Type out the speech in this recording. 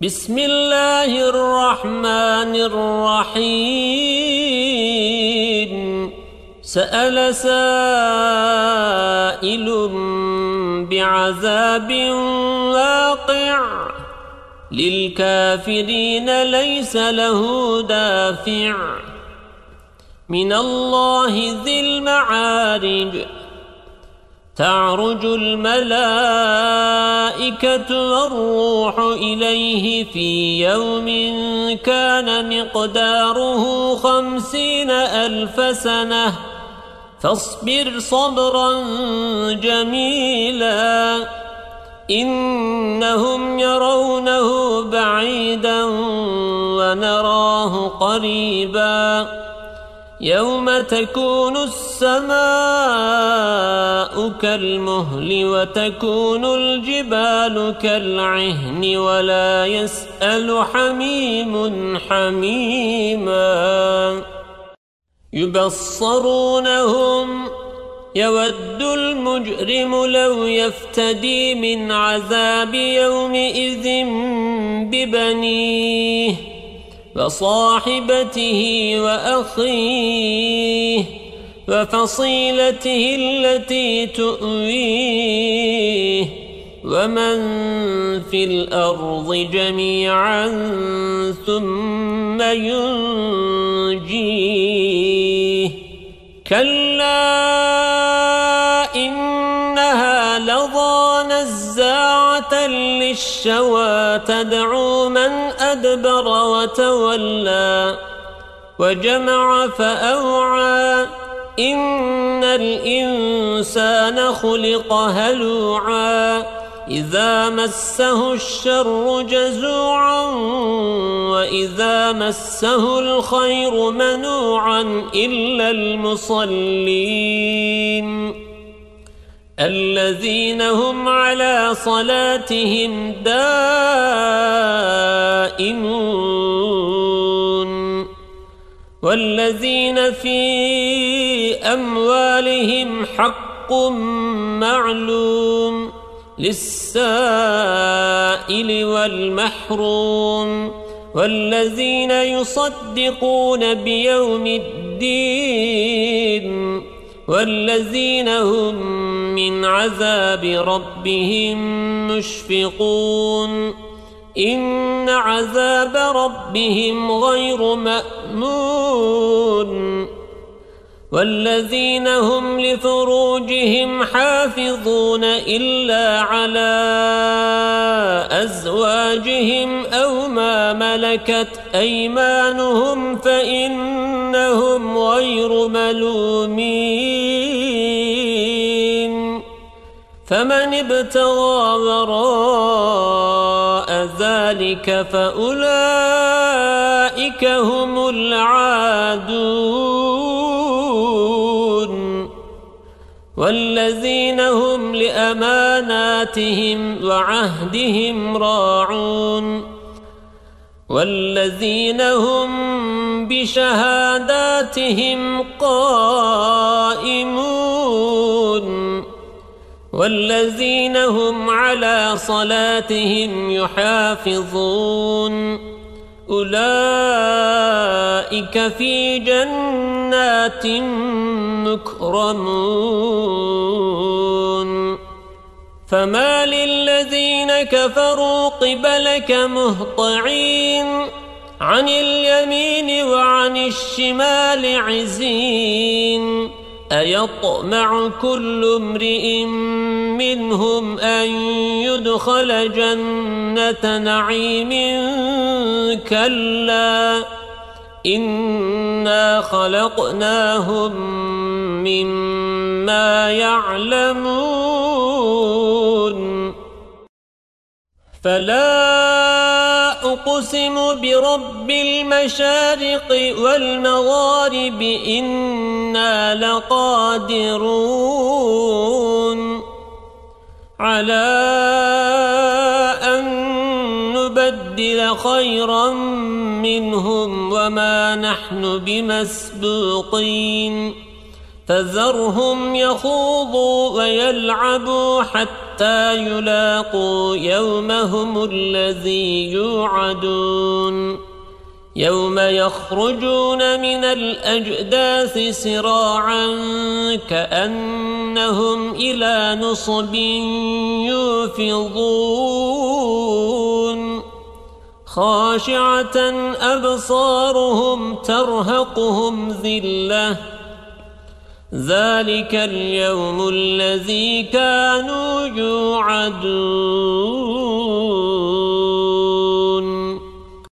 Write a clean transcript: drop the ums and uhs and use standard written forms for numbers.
بسم الله الرحمن الرحيم سأل سائل بعذاب واقع للكافرين ليس له دافع من الله ذي المعارج تعرج الملائكة والروح إليه في يوم كان مقداره 50,000 سنة فاصبر صبرا جميلا إنهم يرونه بعيدا ونراه قريبا يوم تكون السماء كالمهل وتكون الجبال كالعهن ولا يسأل حميم حميما يبصرونهم يود المجرم لو يفتدي من عذاب يومئذ ببنيه وصاحبته وأخيه وفصيلته التي تؤويه ومن في الأرض جميعا ثم ينجيه كلا إنها لظى نزاعة للشوى تدعو من أدبر وتولى وجمع فأوعى إن الإنسان خلق هلوعا إذا مسه الشر جزوعا وإذا مسه الخير منوعا إلا المصلين الذين هم على صلاتهم دائمون والذين في أموالهم حق معلوم للسائل والمحروم والذين يصدقون بيوم الدين والذين هم من عذاب ربهم مشفقون إن عذاب ربهم غير مأمون والذين هم لفروجهم حافظون إلا على أزواجهم أو ما ملكت أيمانهم فإنهم غير ملومين فمن ابتغى وراء ذلك فأولئك هم العادون والذين هم لأماناتهم وعهدهم راعون والذين هم بشهاداتهم قائمون والذين هم على صلاتهم يحافظون أولئك في جنات مكرمون فما للذين كفروا قبلك مهطعين عن اليمين وعن الشمال عزين أيطمع كل امرئ منهم أن يدخل جنة نعيم كلا إنا خلقناهم مما يعلمون فلا أقسم برب المشارق والمغارب إنا لقادرون على أن نبدل خيرا منهم وما نحن بمسبوقين فذرهم يخوضوا ويلعبوا حتى يلاقوا يومهم الذي يوعدون يوم يخرجون من الأجداث سراعا كأنهم إلى نصب يوفضون خاشعة أبصارهم ترهقهم ذلة ذلك اليوم الذي كانوا يوعدون